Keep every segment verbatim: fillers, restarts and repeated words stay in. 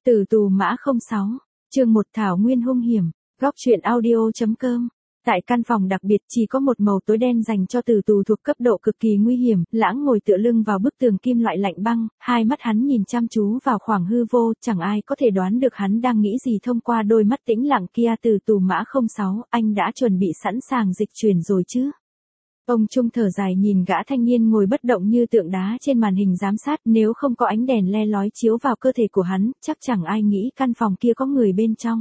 Tử tù mã không sáu, chương một Thảo Nguyên hung hiểm, góc truyện audio.com. Tại căn phòng đặc biệt chỉ có một màu tối đen dành cho tử tù thuộc cấp độ cực kỳ nguy hiểm, Lãng ngồi tựa lưng vào bức tường kim loại lạnh băng, hai mắt hắn nhìn chăm chú vào khoảng hư vô, chẳng ai có thể đoán được hắn đang nghĩ gì thông qua đôi mắt tĩnh lặng kia. Tử tù mã không sáu, anh đã chuẩn bị sẵn sàng dịch chuyển rồi chứ? Ông Trung thở dài nhìn gã thanh niên ngồi bất động như tượng đá trên màn hình giám sát, nếu không có ánh đèn le lói chiếu vào cơ thể của hắn, chắc chẳng ai nghĩ căn phòng kia có người bên trong.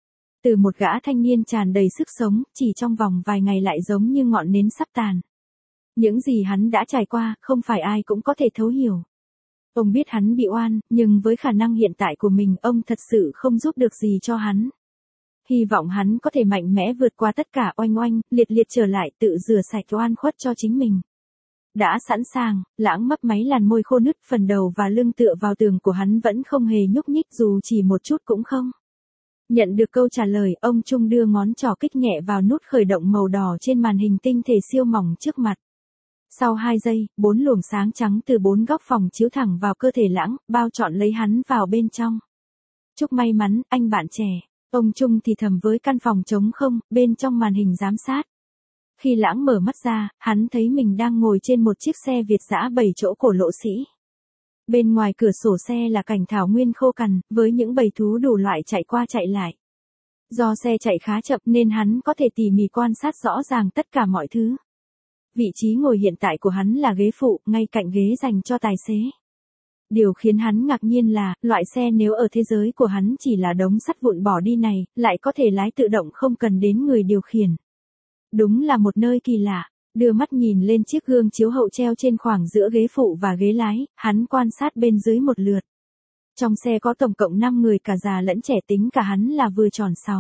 Từ một gã thanh niên tràn đầy sức sống, chỉ trong vòng vài ngày lại giống như ngọn nến sắp tàn. Những gì hắn đã trải qua, không phải ai cũng có thể thấu hiểu. Ông biết hắn bị oan, nhưng với khả năng hiện tại của mình, ông thật sự không giúp được gì cho hắn. Hy vọng hắn có thể mạnh mẽ vượt qua tất cả, oanh oanh, liệt liệt trở lại, tự rửa sạch oan khuất cho chính mình. Đã sẵn sàng, Lãng mấp máy làn môi khô nứt, phần đầu và lưng tựa vào tường của hắn vẫn không hề nhúc nhích dù chỉ một chút cũng không. Nhận được câu trả lời, ông Trung đưa ngón trỏ kích nhẹ vào nút khởi động màu đỏ trên màn hình tinh thể siêu mỏng trước mặt. Sau hai giây, bốn luồng sáng trắng từ bốn góc phòng chiếu thẳng vào cơ thể Lãng, bao trọn lấy hắn vào bên trong. Chúc may mắn, anh bạn trẻ. Ông Trung thì thầm với căn phòng trống không, bên trong màn hình giám sát. Khi Lãng mở mắt ra, hắn thấy mình đang ngồi trên một chiếc xe Việt dã bảy chỗ cổ lỗ sĩ. Bên ngoài cửa sổ xe là cảnh thảo nguyên khô cằn, với những bầy thú đủ loại chạy qua chạy lại. Do xe chạy khá chậm nên hắn có thể tỉ mỉ quan sát rõ ràng tất cả mọi thứ. Vị trí ngồi hiện tại của hắn là ghế phụ, ngay cạnh ghế dành cho tài xế. Điều khiến hắn ngạc nhiên là, loại xe nếu ở thế giới của hắn chỉ là đống sắt vụn bỏ đi này, lại có thể lái tự động không cần đến người điều khiển. Đúng là một nơi kỳ lạ. Đưa mắt nhìn lên chiếc gương chiếu hậu treo trên khoảng giữa ghế phụ và ghế lái, hắn quan sát bên dưới một lượt. Trong xe có tổng cộng năm người, cả già lẫn trẻ, tính cả hắn là vừa tròn sáu.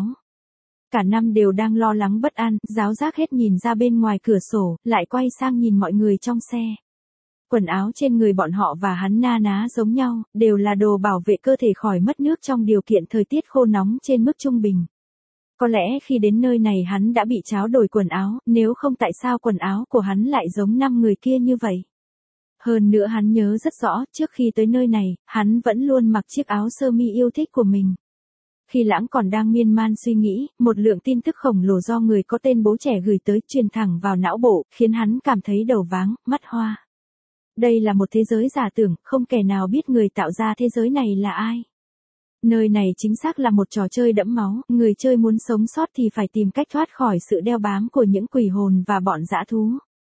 Cả năm đều đang lo lắng bất an, giáo giác hết nhìn ra bên ngoài cửa sổ, lại quay sang nhìn mọi người trong xe. Quần áo trên người bọn họ và hắn na ná giống nhau, đều là đồ bảo vệ cơ thể khỏi mất nước trong điều kiện thời tiết khô nóng trên mức trung bình. Có lẽ khi đến nơi này hắn đã bị tráo đổi quần áo, nếu không tại sao quần áo của hắn lại giống năm người kia như vậy. Hơn nữa hắn nhớ rất rõ, trước khi tới nơi này, hắn vẫn luôn mặc chiếc áo sơ mi yêu thích của mình. Khi Lãng còn đang miên man suy nghĩ, một lượng tin tức khổng lồ do người có tên bố trẻ gửi tới truyền thẳng vào não bộ, khiến hắn cảm thấy đầu váng, mắt hoa. Đây là một thế giới giả tưởng, không kẻ nào biết người tạo ra thế giới này là ai. Nơi này chính xác là một trò chơi đẫm máu, người chơi muốn sống sót thì phải tìm cách thoát khỏi sự đeo bám của những quỷ hồn và bọn dã thú.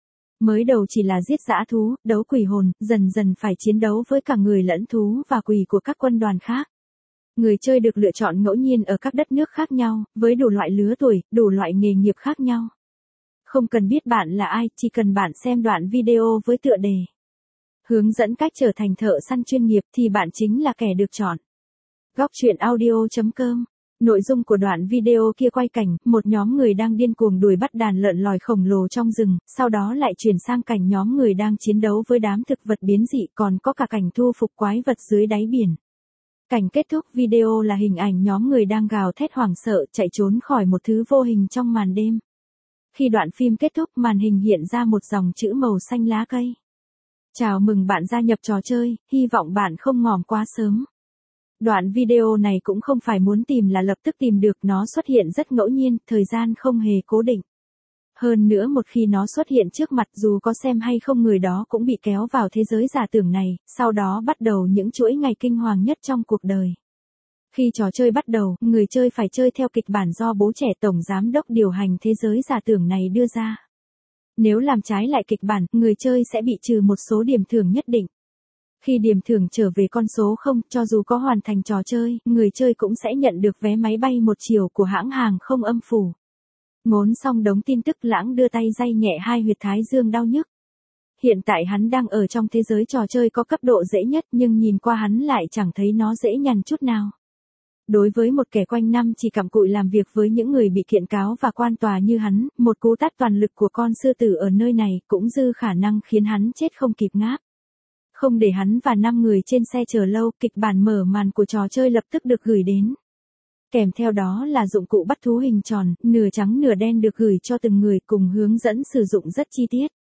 Mới đầu chỉ là giết dã thú, đấu quỷ hồn, dần dần phải chiến đấu với cả người lẫn thú và quỷ của các quân đoàn khác. Người chơi được lựa chọn ngẫu nhiên ở các đất nước khác nhau, với đủ loại lứa tuổi, đủ loại nghề nghiệp khác nhau. Không cần biết bạn là ai, chỉ cần bạn xem đoạn video với tựa đề hướng dẫn cách trở thành thợ săn chuyên nghiệp thì bạn chính là kẻ được chọn. Góc truyện audio.com. Nội dung của đoạn video kia quay cảnh, một nhóm người đang điên cuồng đuổi bắt đàn lợn lòi khổng lồ trong rừng, sau đó lại chuyển sang cảnh nhóm người đang chiến đấu với đám thực vật biến dị, còn có cả cảnh thu phục quái vật dưới đáy biển. Cảnh kết thúc video là hình ảnh nhóm người đang gào thét hoảng sợ, chạy trốn khỏi một thứ vô hình trong màn đêm. Khi đoạn phim kết thúc, màn hình hiện ra một dòng chữ màu xanh lá cây. Chào mừng bạn gia nhập trò chơi, hy vọng bạn không ngỏm quá sớm. Đoạn video này cũng không phải muốn tìm là lập tức tìm được, nó xuất hiện rất ngẫu nhiên, thời gian không hề cố định. Hơn nữa một khi nó xuất hiện trước mặt, dù có xem hay không, người đó cũng bị kéo vào thế giới giả tưởng này, sau đó bắt đầu những chuỗi ngày kinh hoàng nhất trong cuộc đời. Khi trò chơi bắt đầu, người chơi phải chơi theo kịch bản do bố trẻ tổng giám đốc điều hành thế giới giả tưởng này đưa ra. Nếu làm trái lại kịch bản, người chơi sẽ bị trừ một số điểm thưởng nhất định. Khi điểm thưởng trở về con số không, cho dù có hoàn thành trò chơi, người chơi cũng sẽ nhận được vé máy bay một chiều của hãng hàng không âm phủ. Ngốn xong đống tin tức, Lãng đưa tay day nhẹ hai huyệt thái dương đau nhức. Hiện tại hắn đang ở trong thế giới trò chơi có cấp độ dễ nhất, nhưng nhìn qua hắn lại chẳng thấy nó dễ nhằn chút nào. Đối với một kẻ quanh năm chỉ cặm cụi làm việc với những người bị kiện cáo và quan tòa như hắn, một cú tát toàn lực của con sư tử ở nơi này cũng dư khả năng khiến hắn chết không kịp ngáp. Không để hắn và năm người trên xe chờ lâu, kịch bản mở màn của trò chơi lập tức được gửi đến. Kèm theo đó là dụng cụ bắt thú hình tròn, nửa trắng nửa đen được gửi cho từng người cùng hướng dẫn sử dụng rất chi tiết.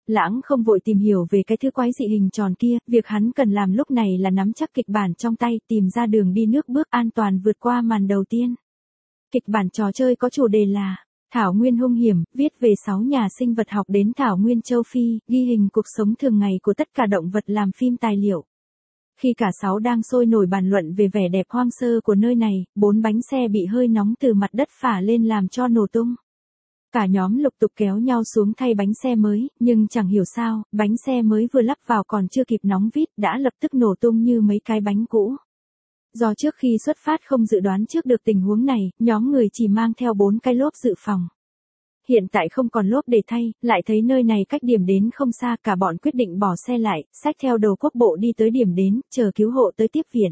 Lãng không vội tìm hiểu về cái thứ quái dị hình tròn kia, việc hắn cần làm lúc này là nắm chắc kịch bản trong tay, tìm ra đường đi nước bước an toàn vượt qua màn đầu tiên. Kịch bản trò chơi có chủ đề là Thảo Nguyên hung hiểm, viết về sáu nhà sinh vật học đến Thảo Nguyên châu Phi, ghi hình cuộc sống thường ngày của tất cả động vật làm phim tài liệu. Khi cả sáu đang sôi nổi bàn luận về vẻ đẹp hoang sơ của nơi này, bốn bánh xe bị hơi nóng từ mặt đất phả lên làm cho nổ tung. Cả nhóm lục tục kéo nhau xuống thay bánh xe mới, nhưng chẳng hiểu sao, bánh xe mới vừa lắp vào còn chưa kịp nóng vít đã lập tức nổ tung như mấy cái bánh cũ. Do trước khi xuất phát không dự đoán trước được tình huống này, nhóm người chỉ mang theo bốn cái lốp dự phòng. Hiện tại không còn lốp để thay, lại thấy nơi này cách điểm đến không xa, cả bọn quyết định bỏ xe lại, xách theo đồ quốc bộ đi tới điểm đến, chờ cứu hộ tới tiếp viện.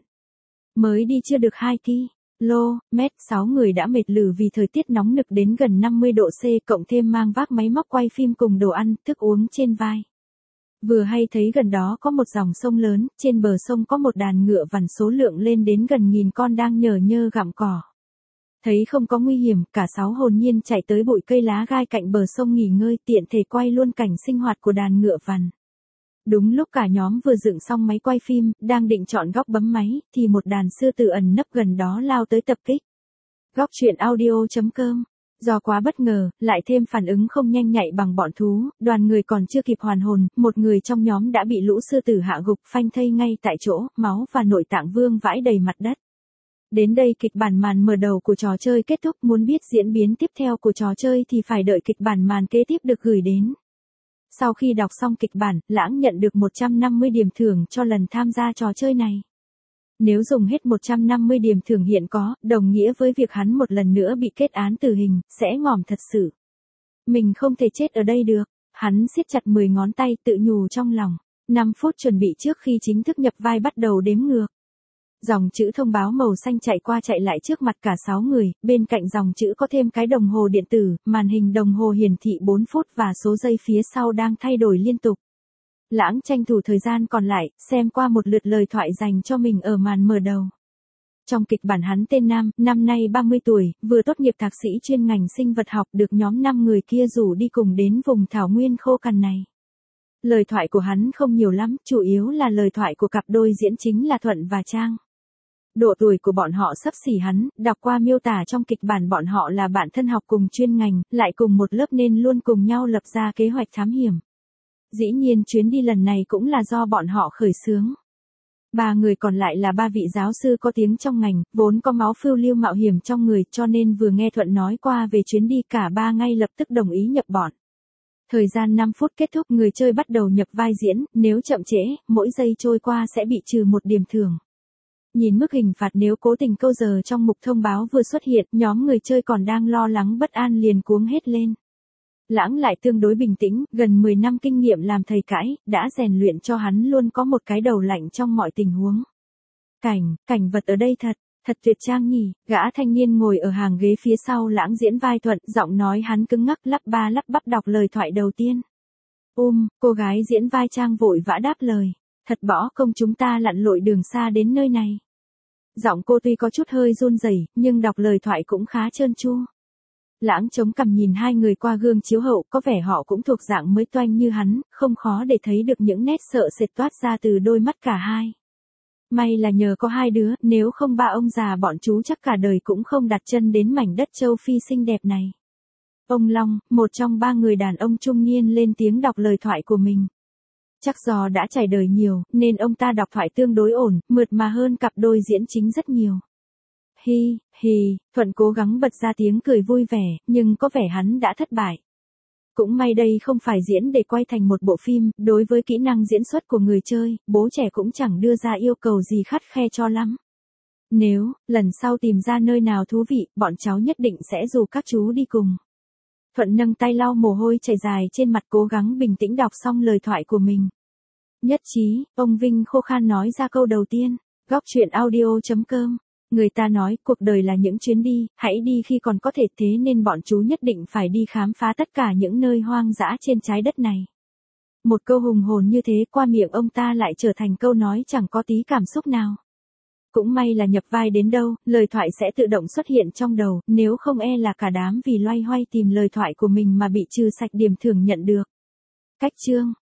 Mới đi chưa được hai ki lô mét, sáu người đã mệt lử vì thời tiết nóng nực đến gần năm mươi độ C, cộng thêm mang vác máy móc quay phim cùng đồ ăn, thức uống trên vai. Vừa hay thấy gần đó có một dòng sông lớn, trên bờ sông có một đàn ngựa vằn số lượng lên đến gần nghìn con đang nhờ nhơ gặm cỏ. Thấy không có nguy hiểm, cả sáu hồn nhiên chạy tới bụi cây lá gai cạnh bờ sông nghỉ ngơi, tiện thể quay luôn cảnh sinh hoạt của đàn ngựa vằn. Đúng lúc cả nhóm vừa dựng xong máy quay phim, đang định chọn góc bấm máy, thì một đàn sư tử ẩn nấp gần đó lao tới tập kích. Góc truyện audio chấm com. Do quá bất ngờ, lại thêm phản ứng không nhanh nhạy bằng bọn thú, đoàn người còn chưa kịp hoàn hồn, một người trong nhóm đã bị lũ sư tử hạ gục phanh thây ngay tại chỗ, máu và nội tạng vương vãi đầy mặt đất. Đến đây kịch bản màn mở đầu của trò chơi kết thúc, muốn biết diễn biến tiếp theo của trò chơi thì phải đợi kịch bản màn kế tiếp được gửi đến. Sau khi đọc xong kịch bản, Lãng nhận được một trăm năm mươi điểm thưởng cho lần tham gia trò chơi này. Nếu dùng hết một trăm năm mươi điểm thưởng hiện có, đồng nghĩa với việc hắn một lần nữa bị kết án tử hình, sẽ ngỏm thật sự. Mình không thể chết ở đây được, hắn siết chặt mười ngón tay tự nhủ trong lòng. năm phút chuẩn bị trước khi chính thức nhập vai bắt đầu đếm ngược. Dòng chữ thông báo màu xanh chạy qua chạy lại trước mặt cả sáu người, bên cạnh dòng chữ có thêm cái đồng hồ điện tử, màn hình đồng hồ hiển thị bốn phút và số giây phía sau đang thay đổi liên tục. Lãng tranh thủ thời gian còn lại, xem qua một lượt lời thoại dành cho mình ở màn mở đầu. Trong kịch bản hắn tên Nam, năm nay ba mươi tuổi, vừa tốt nghiệp thạc sĩ chuyên ngành sinh vật học, được nhóm năm người kia rủ đi cùng đến vùng thảo nguyên khô cằn này. Lời thoại của hắn không nhiều lắm, chủ yếu là lời thoại của cặp đôi diễn chính là Thuận và Trang. Độ tuổi của bọn họ xấp xỉ hắn, đọc qua miêu tả trong kịch bản bọn họ là bạn thân học cùng chuyên ngành, lại cùng một lớp nên luôn cùng nhau lập ra kế hoạch thám hiểm. Dĩ nhiên chuyến đi lần này cũng là do bọn họ khởi xướng. Ba người còn lại là ba vị giáo sư có tiếng trong ngành, vốn có máu phiêu lưu mạo hiểm trong người, cho nên vừa nghe Thuận nói qua về chuyến đi cả ba ngay lập tức đồng ý nhập bọn. Thời gian năm phút kết thúc, người chơi bắt đầu nhập vai diễn, nếu chậm trễ, mỗi giây trôi qua sẽ bị trừ một điểm thưởng. Nhìn mức hình phạt nếu cố tình câu giờ trong mục thông báo vừa xuất hiện, nhóm người chơi còn đang lo lắng bất an liền cuống hết lên. Lãng lại tương đối bình tĩnh, gần mười năm kinh nghiệm làm thầy cãi, đã rèn luyện cho hắn luôn có một cái đầu lạnh trong mọi tình huống. Cảnh, cảnh vật ở đây thật, thật tuyệt trang nhỉ, gã thanh niên ngồi ở hàng ghế phía sau Lãng diễn vai Thuận, giọng nói hắn cứng ngắc lắp ba lắp bắp đọc lời thoại đầu tiên. Um, cô gái diễn vai Trang vội vã đáp lời, thật bỏ công chúng ta lặn lội đường xa đến nơi này. Giọng cô tuy có chút hơi run rẩy, nhưng đọc lời thoại cũng khá trơn tru. Lãng chống cằm nhìn hai người qua gương chiếu hậu, có vẻ họ cũng thuộc dạng mới toanh như hắn, không khó để thấy được những nét sợ sệt toát ra từ đôi mắt cả hai. May là nhờ có hai đứa, nếu không ba ông già bọn chú chắc cả đời cũng không đặt chân đến mảnh đất châu Phi xinh đẹp này. Ông Long, một trong ba người đàn ông trung niên lên tiếng đọc lời thoại của mình. Chắc do đã trải đời nhiều, nên ông ta đọc thoại tương đối ổn, mượt mà hơn cặp đôi diễn chính rất nhiều. Hi, hi, Thuận cố gắng bật ra tiếng cười vui vẻ, nhưng có vẻ hắn đã thất bại. Cũng may đây không phải diễn để quay thành một bộ phim, đối với kỹ năng diễn xuất của người chơi, bố trẻ cũng chẳng đưa ra yêu cầu gì khắt khe cho lắm. Nếu, lần sau tìm ra nơi nào thú vị, bọn cháu nhất định sẽ rủ các chú đi cùng. Thuận nâng tay lau mồ hôi chảy dài trên mặt cố gắng bình tĩnh đọc xong lời thoại của mình. Nhất trí, ông Vinh khô khan nói ra câu đầu tiên. Góc truyện audio chấm com. Người ta nói cuộc đời là những chuyến đi, hãy đi khi còn có thể, thế nên bọn chú nhất định phải đi khám phá tất cả những nơi hoang dã trên trái đất này. Một câu hùng hồn như thế qua miệng ông ta lại trở thành câu nói chẳng có tí cảm xúc nào. Cũng may là nhập vai đến đâu, lời thoại sẽ tự động xuất hiện trong đầu, nếu không e là cả đám vì loay hoay tìm lời thoại của mình mà bị trừ sạch điểm thưởng nhận được. Cách chương